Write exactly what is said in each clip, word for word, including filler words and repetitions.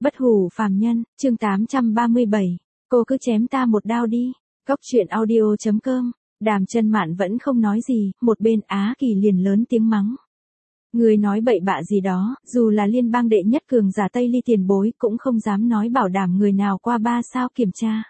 Bất hủ phàm nhân, chương tám trăm ba mươi bảy. Cô cứ chém ta một đao đi. Góc truyện audio chấm com. Đàm Chân Mạn vẫn không nói gì, một bên Á Kỳ liền lớn tiếng mắng. Người nói bậy bạ gì đó, dù là liên bang đệ nhất cường giả Tây Ly tiền bối cũng không dám nói bảo đảm người nào qua ba sao kiểm tra.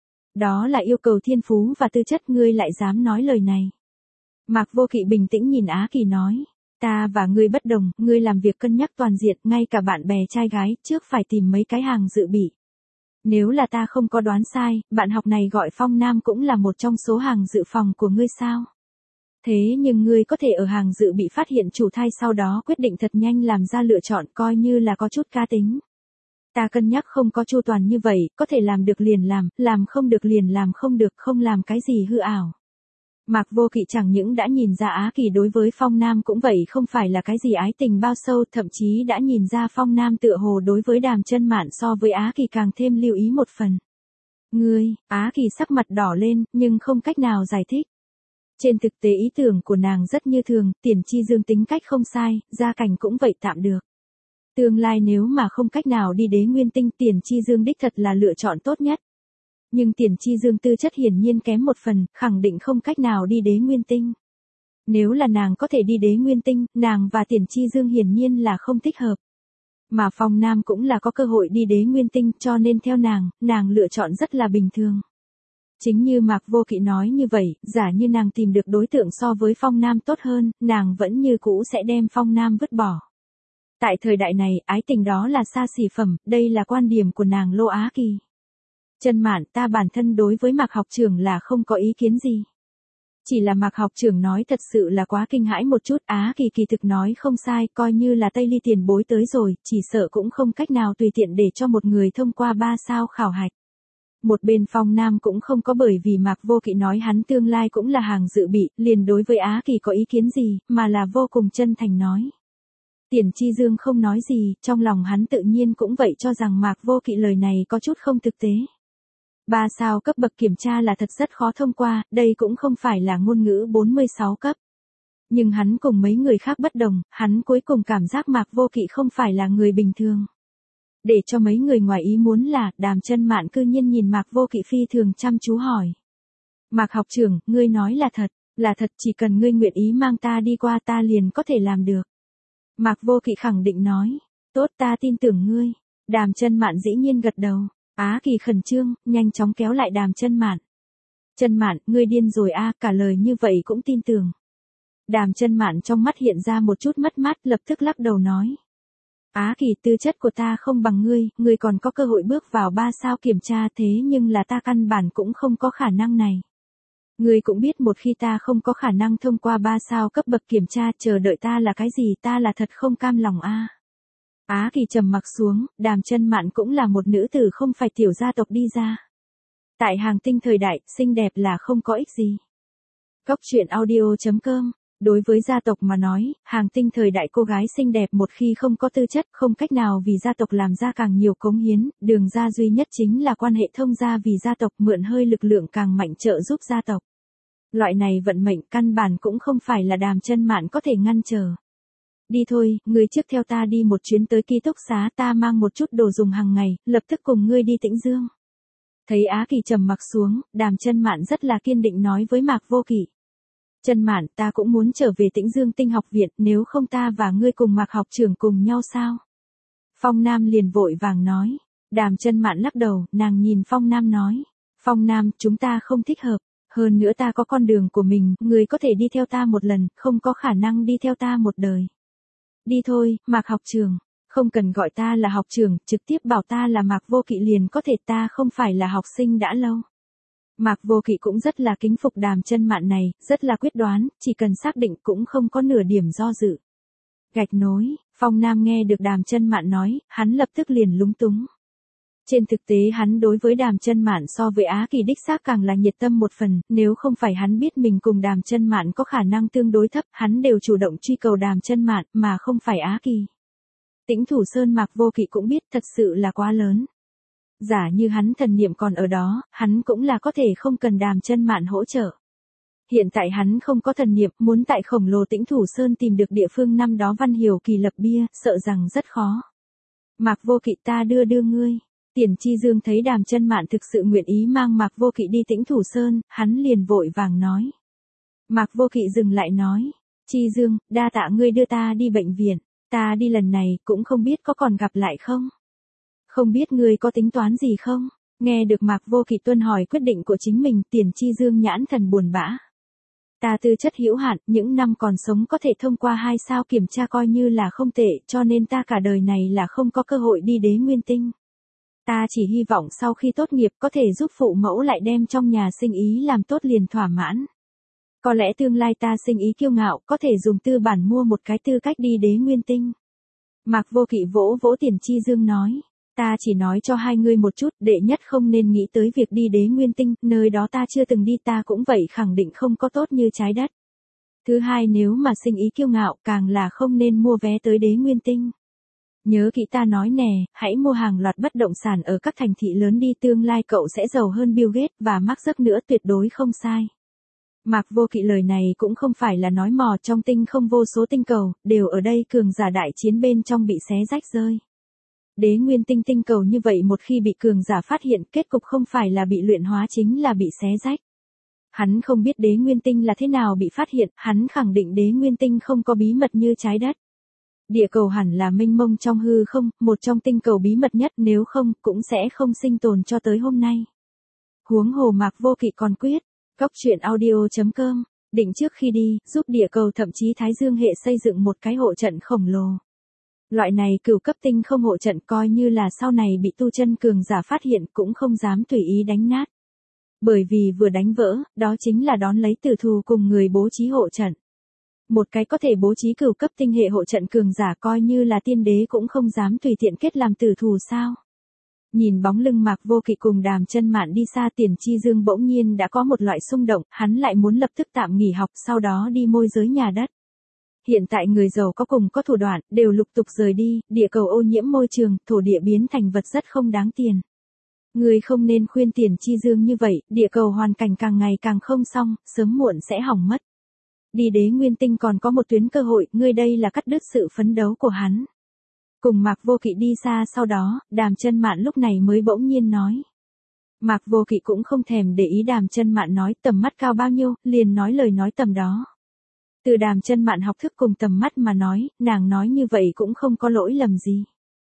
Đó là yêu cầu thiên phú và tư chất, ngươi lại dám nói lời này. Mạc Vô Kỵ bình tĩnh nhìn Á Kỳ nói. Ta và ngươi bất đồng, ngươi làm việc cân nhắc toàn diện, ngay cả bạn bè trai gái, trước phải tìm mấy cái hàng dự bị. Nếu là ta không có đoán sai, bạn học này gọi Phong Nam cũng là một trong số hàng dự phòng của ngươi sao? Thế nhưng ngươi có thể ở hàng dự bị phát hiện chủ thai sau đó quyết định thật nhanh làm ra lựa chọn, coi như là có chút cá tính. Ta cân nhắc không có chu toàn như vậy, có thể làm được liền làm, làm không được liền làm không được, không làm cái gì hư ảo. Mạc Vô Kỵ chẳng những đã nhìn ra Á Kỳ đối với Phong Nam cũng vậy không phải là cái gì ái tình bao sâu, thậm chí đã nhìn ra Phong Nam tựa hồ đối với Đàm Chân Mạn so với Á Kỳ càng thêm lưu ý một phần. Ngươi, Á Kỳ sắc mặt đỏ lên, nhưng không cách nào giải thích. Trên thực tế ý tưởng của nàng rất như thường, Tiền Chi Dương tính cách không sai, gia cảnh cũng vậy tạm được. Tương lai nếu mà không cách nào đi Đế Nguyên Tinh, Tiền Chi Dương đích thật là lựa chọn tốt nhất. Nhưng Tiền Chi Dương tư chất hiển nhiên kém một phần, khẳng định không cách nào đi Đế Nguyên Tinh. Nếu là nàng có thể đi Đế Nguyên Tinh, nàng và Tiền Chi Dương hiển nhiên là không thích hợp. Mà Phong Nam cũng là có cơ hội đi Đế Nguyên Tinh, cho nên theo nàng, nàng lựa chọn rất là bình thường. Chính như Mạc Vô Kỵ nói như vậy, giả như nàng tìm được đối tượng so với Phong Nam tốt hơn, nàng vẫn như cũ sẽ đem Phong Nam vứt bỏ. Tại thời đại này, ái tình đó là xa xỉ phẩm, đây là quan điểm của nàng Lô Á Kỳ. Chân Mạn, ta bản thân đối với Mạc học trưởng là không có ý kiến gì. Chỉ là Mạc học trưởng nói thật sự là quá kinh hãi một chút, Á Kỳ kỳ thực nói không sai, coi như là Tây Ly tiền bối tới rồi, chỉ sợ cũng không cách nào tùy tiện để cho một người thông qua ba sao khảo hạch. Một bên Phong Nam cũng không có bởi vì Mạc Vô Kỵ nói hắn tương lai cũng là hàng dự bị, liền đối với Á Kỳ có ý kiến gì, mà là vô cùng chân thành nói. Tiền Chi Dương không nói gì, trong lòng hắn tự nhiên cũng vậy cho rằng Mạc Vô Kỵ lời này có chút không thực tế. Ba sao cấp bậc kiểm tra là thật rất khó thông qua, đây cũng không phải là ngôn ngữ bốn mươi sáu cấp. Nhưng hắn cùng mấy người khác bất đồng, hắn cuối cùng cảm giác Mạc Vô Kỵ không phải là người bình thường. Để cho mấy người ngoài ý muốn là, Đàm Chân Mạn cư nhiên nhìn Mạc Vô Kỵ phi thường chăm chú hỏi. Mạc học trưởng, ngươi nói là thật, là thật, chỉ cần ngươi nguyện ý mang ta đi qua ta liền có thể làm được. Mạc Vô Kỵ khẳng định nói, tốt, ta tin tưởng ngươi. Đàm Chân Mạn dĩ nhiên gật đầu. Á Kỳ khẩn trương, nhanh chóng kéo lại Đàm Chân Mạn. Chân Mạn, ngươi điên rồi a, à, cả lời như vậy cũng tin tưởng. Đàm Chân Mạn trong mắt hiện ra một chút mất mát, lập tức lắc đầu nói. Á Kỳ, tư chất của ta không bằng ngươi, ngươi còn có cơ hội bước vào ba sao kiểm tra, thế nhưng là ta căn bản cũng không có khả năng này. Ngươi cũng biết một khi ta không có khả năng thông qua ba sao cấp bậc kiểm tra, chờ đợi ta là cái gì, ta là thật không cam lòng a. À. Á Kỳ trầm mặc xuống, Đàm Chân Mạn cũng là một nữ tử không phải tiểu gia tộc đi ra. Tại hàng tinh thời đại, xinh đẹp là không có ích gì. Góc truyện audio chấm com. Đối với gia tộc mà nói, hàng tinh thời đại cô gái xinh đẹp một khi không có tư chất, không cách nào vì gia tộc làm ra càng nhiều cống hiến, đường ra duy nhất chính là quan hệ thông gia vì gia tộc, mượn hơi lực lượng càng mạnh trợ giúp gia tộc. Loại này vận mệnh căn bản cũng không phải là Đàm Chân Mạn có thể ngăn trở. Đi thôi, ngươi trước theo ta đi một chuyến tới ký túc xá, ta mang một chút đồ dùng hàng ngày, lập tức cùng ngươi đi Tĩnh Dương. Thấy Á Kỳ trầm mặc xuống, Đàm Chân Mạn rất là kiên định nói với Mạc Vô Kỵ. Chân Mạn, ta cũng muốn trở về Tĩnh Dương Tinh học viện, nếu không ta và ngươi cùng Mạc học trưởng cùng nhau sao? Phong Nam liền vội vàng nói. Đàm Chân Mạn lắc đầu, nàng nhìn Phong Nam nói. Phong Nam, chúng ta không thích hợp, hơn nữa ta có con đường của mình, ngươi có thể đi theo ta một lần, không có khả năng đi theo ta một đời. Đi thôi, Mạc học trưởng, không cần gọi ta là học trưởng, trực tiếp bảo ta là Mạc Vô Kỵ liền có thể, ta không phải là học sinh đã lâu. Mạc Vô Kỵ cũng rất là kính phục Đàm Chân Mạn này, rất là quyết đoán, chỉ cần xác định cũng không có nửa điểm do dự. Gạch nối, Phong Nam nghe được Đàm Chân Mạn nói, hắn lập tức liền lúng túng. Trên thực tế hắn đối với Đàm Chân Mạn so với Á Kỳ đích xác càng là nhiệt tâm một phần, nếu không phải hắn biết mình cùng Đàm Chân Mạn có khả năng tương đối thấp, hắn đều chủ động truy cầu Đàm Chân Mạn, mà không phải Á Kỳ. Tĩnh Thủ Sơn Mạc Vô Kỵ cũng biết thật sự là quá lớn. Giả như hắn thần niệm còn ở đó, hắn cũng là có thể không cần Đàm Chân Mạn hỗ trợ. Hiện tại hắn không có thần niệm, muốn tại khổng lồ Tĩnh Thủ Sơn tìm được địa phương năm đó Văn Hiểu Kỳ lập bia, sợ rằng rất khó. Mạc Vô Kỵ ta đưa đưa ngươi. Tiền Chi Dương thấy Đàm Chân Mạn thực sự nguyện ý mang Mạc Vô Kỵ đi Tĩnh Thủ Sơn, hắn liền vội vàng nói. Mạc Vô Kỵ dừng lại nói. Chi Dương, đa tạ ngươi đưa ta đi bệnh viện, ta đi lần này cũng không biết có còn gặp lại không. Không biết ngươi có tính toán gì không? Nghe được Mạc Vô Kỵ tuân hỏi quyết định của chính mình, Tiền Chi Dương nhãn thần buồn bã. Ta tư chất hữu hạn, những năm còn sống có thể thông qua hai sao kiểm tra coi như là không tệ, cho nên ta cả đời này là không có cơ hội đi Đế Nguyên Tinh. Ta chỉ hy vọng sau khi tốt nghiệp có thể giúp phụ mẫu lại đem trong nhà sinh ý làm tốt liền thỏa mãn. Có lẽ tương lai ta sinh ý kiêu ngạo, có thể dùng tư bản mua một cái tư cách đi Đế Nguyên Tinh. Mạc Vô Kỵ vỗ vỗ Tiền Chi Dương nói. Ta chỉ nói cho hai ngươi một chút, đệ nhất không nên nghĩ tới việc đi Đế Nguyên Tinh, nơi đó ta chưa từng đi, ta cũng vậy khẳng định không có tốt như trái đất. Thứ hai, nếu mà sinh ý kiêu ngạo, càng là không nên mua vé tới Đế Nguyên Tinh. Nhớ kỹ ta nói nè, hãy mua hàng loạt bất động sản ở các thành thị lớn đi, tương lai cậu sẽ giàu hơn Bill Gates và Mark Zuckerberg nữa, tuyệt đối không sai. Mạc Vô Kỵ lời này cũng không phải là nói mò, trong tinh không vô số tinh cầu, đều ở đây cường giả đại chiến bên trong bị xé rách rơi. Đế Nguyên Tinh tinh cầu như vậy một khi bị cường giả phát hiện, kết cục không phải là bị luyện hóa chính là bị xé rách. Hắn không biết Đế Nguyên Tinh là thế nào bị phát hiện, hắn khẳng định Đế Nguyên Tinh không có bí mật như trái đất. Địa cầu hẳn là mênh mông trong hư không, một trong tinh cầu bí mật nhất, nếu không, cũng sẽ không sinh tồn cho tới hôm nay. Huống hồ Mạc Vô Kỵ còn quyết, Cóc truyện audio chấm com, định trước khi đi, giúp địa cầu thậm chí Thái Dương hệ xây dựng một cái hộ trận khổng lồ. Loại này cửu cấp tinh không hộ trận coi như là sau này bị tu chân cường giả phát hiện cũng không dám tùy ý đánh nát. Bởi vì vừa đánh vỡ, đó chính là đón lấy tử thù cùng người bố trí hộ trận. Một cái có thể bố trí cửu cấp tinh hệ hộ trận cường giả coi như là tiên đế cũng không dám tùy tiện kết làm tử thù sao. Nhìn bóng lưng Mạc Vô Kỵ cùng Đàm Chân Mạn đi xa, Tiền Chi Dương bỗng nhiên đã có một loại xung động, hắn lại muốn lập tức tạm nghỉ học sau đó đi môi giới nhà đất. Hiện tại người giàu có cùng có thủ đoạn, đều lục tục rời đi, địa cầu ô nhiễm môi trường, thổ địa biến thành vật rất không đáng tiền. Người không nên khuyên Tiền Chi Dương như vậy, địa cầu hoàn cảnh càng ngày càng không xong, sớm muộn sẽ hỏng mất. Đi Đế Nguyên Tinh còn có một tuyến cơ hội, ngươi đây là cắt đứt sự phấn đấu của hắn. Cùng Mạc Vô Kỵ đi xa sau đó, Đàm Chân Mạn lúc này mới bỗng nhiên nói. Mạc Vô Kỵ cũng không thèm để ý Đàm Chân Mạn nói tầm mắt cao bao nhiêu, liền nói lời nói tầm đó. Từ Đàm Chân Mạn học thức cùng tầm mắt mà nói, nàng nói như vậy cũng không có lỗi lầm gì.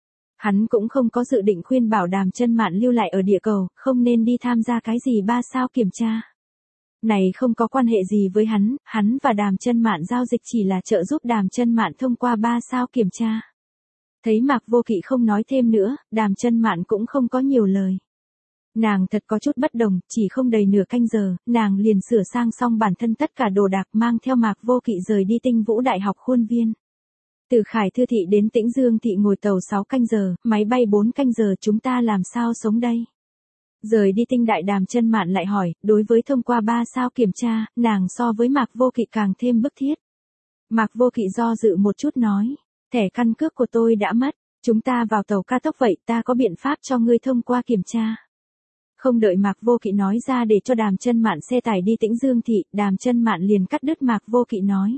Hắn cũng không có dự định khuyên bảo Đàm Chân Mạn lưu lại ở địa cầu, không nên đi tham gia cái gì ba sao kiểm tra. Này không có quan hệ gì với hắn, hắn và Đàm Chân Mạn giao dịch chỉ là trợ giúp Đàm Chân Mạn thông qua ba sao kiểm tra. Thấy Mạc Vô Kỵ không nói thêm nữa, Đàm Chân Mạn cũng không có nhiều lời. Nàng thật có chút bất đồng, chỉ không đầy nửa canh giờ, nàng liền sửa sang xong bản thân tất cả đồ đạc mang theo Mạc Vô Kỵ rời đi Tinh Vũ Đại học khuôn viên. Từ Khải Thư thị đến Tĩnh Dương thị ngồi tàu sáu canh giờ, máy bay bốn canh giờ, chúng ta làm sao sống đây? Rời đi Tinh Đại, Đàm Chân Mạn lại hỏi, đối với thông qua ba sao kiểm tra, nàng so với Mạc Vô Kỵ càng thêm bức thiết. Mạc Vô Kỵ do dự một chút nói, thẻ căn cước của tôi đã mất, chúng ta vào tàu cao tốc vậy, ta có biện pháp cho ngươi thông qua kiểm tra. Không đợi Mạc Vô Kỵ nói ra để cho Đàm Chân Mạn xe tải đi Tĩnh Dương thị, Đàm Chân Mạn liền cắt đứt Mạc Vô Kỵ nói.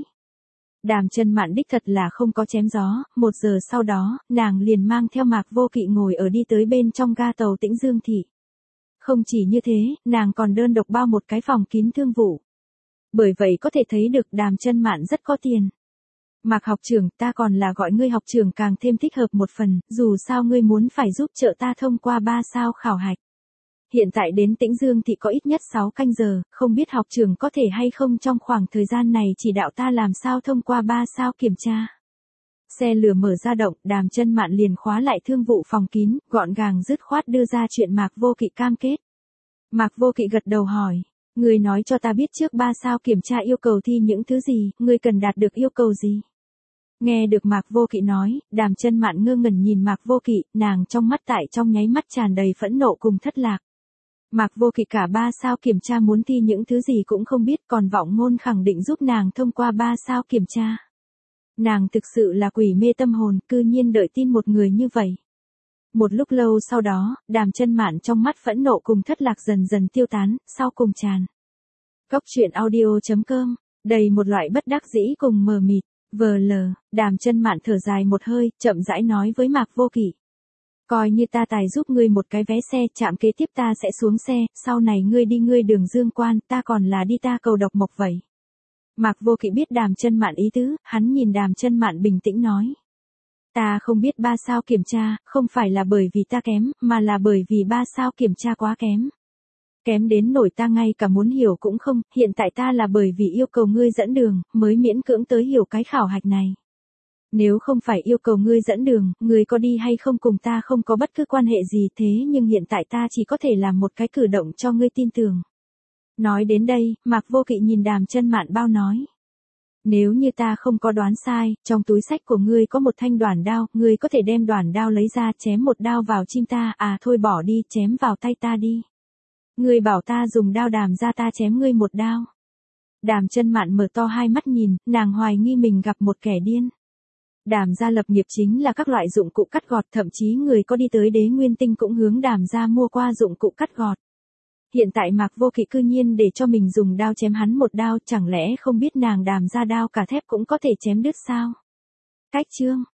Đàm Chân Mạn đích thật là không có chém gió, một giờ sau đó, nàng liền mang theo Mạc Vô Kỵ ngồi ở đi tới bên trong ga tàu Tĩnh Dương thị. Không chỉ như thế, nàng còn đơn độc bao một cái phòng kín thương vụ. Bởi vậy có thể thấy được Đàm Chân Mạn rất có tiền. Mạc học trưởng, ta còn là gọi ngươi học trưởng càng thêm thích hợp một phần, dù sao ngươi muốn phải giúp trợ ta thông qua ba sao khảo hạch. Hiện tại đến Tĩnh Dương thị có ít nhất sáu canh giờ, không biết học trưởng có thể hay không trong khoảng thời gian này chỉ đạo ta làm sao thông qua ba sao kiểm tra. Xe lửa mở ra động, Đàm Chân Mạn liền khóa lại thương vụ phòng kín, gọn gàng dứt khoát đưa ra chuyện Mạc Vô Kỵ cam kết. Mạc Vô Kỵ gật đầu hỏi, ngươi nói cho ta biết trước ba sao kiểm tra yêu cầu thi những thứ gì, ngươi cần đạt được yêu cầu gì. Nghe được Mạc Vô Kỵ nói, Đàm Chân Mạn ngơ ngẩn nhìn Mạc Vô Kỵ, nàng trong mắt tại trong nháy mắt tràn đầy phẫn nộ cùng thất lạc. Mạc Vô Kỵ cả ba sao kiểm tra muốn thi những thứ gì cũng không biết, còn vọng ngôn khẳng định giúp nàng thông qua ba sao kiểm tra. Nàng thực sự là quỷ mê tâm hồn, cư nhiên đợi tin một người như vậy. Một lúc lâu sau đó, Đàm Chân Mạn trong mắt phẫn nộ cùng thất lạc dần dần tiêu tán, sau cùng tràn. Cóc truyện audio chấm com, đầy một loại bất đắc dĩ cùng mờ mịt. Vờ lờ, Đàm Chân Mạn thở dài một hơi, chậm rãi nói với Mạc Vô Kỵ. Coi như ta tài giúp ngươi một cái vé xe, trạm kế tiếp ta sẽ xuống xe, sau này ngươi đi ngươi đường Dương Quan, ta còn là đi ta cầu độc mộc vậy. Mạc Vô Kỵ biết Đàm Chân Mạn ý tứ, hắn nhìn Đàm Chân Mạn bình tĩnh nói. Ta không biết ba sao kiểm tra, không phải là bởi vì ta kém, mà là bởi vì ba sao kiểm tra quá kém. Kém đến nổi ta ngay cả muốn hiểu cũng không, hiện tại ta là bởi vì yêu cầu ngươi dẫn đường, mới miễn cưỡng tới hiểu cái khảo hạch này. Nếu không phải yêu cầu ngươi dẫn đường, ngươi có đi hay không cùng ta không có bất cứ quan hệ gì, thế nhưng hiện tại ta chỉ có thể làm một cái cử động cho ngươi tin tưởng. Nói đến đây, Mạc Vô Kỵ nhìn Đàm Chân Mạn bao nói. Nếu như ta không có đoán sai, trong túi sách của ngươi có một thanh đoản đao, ngươi có thể đem đoản đao lấy ra chém một đao vào chim ta, à thôi bỏ đi, chém vào tay ta đi. Ngươi bảo ta dùng đao đàm ra ta chém ngươi một đao. Đàm Chân Mạn mở to hai mắt nhìn, nàng hoài nghi mình gặp một kẻ điên. Đàm gia lập nghiệp chính là các loại dụng cụ cắt gọt, thậm chí người có đi tới Đế Nguyên Tinh cũng hướng Đàm gia mua qua dụng cụ cắt gọt. Hiện tại Mạc Vô Kỵ cư nhiên để cho mình dùng đao chém hắn một đao, chẳng lẽ không biết nàng Đàm gia đao cả thép cũng có thể chém đứt sao? Cách chương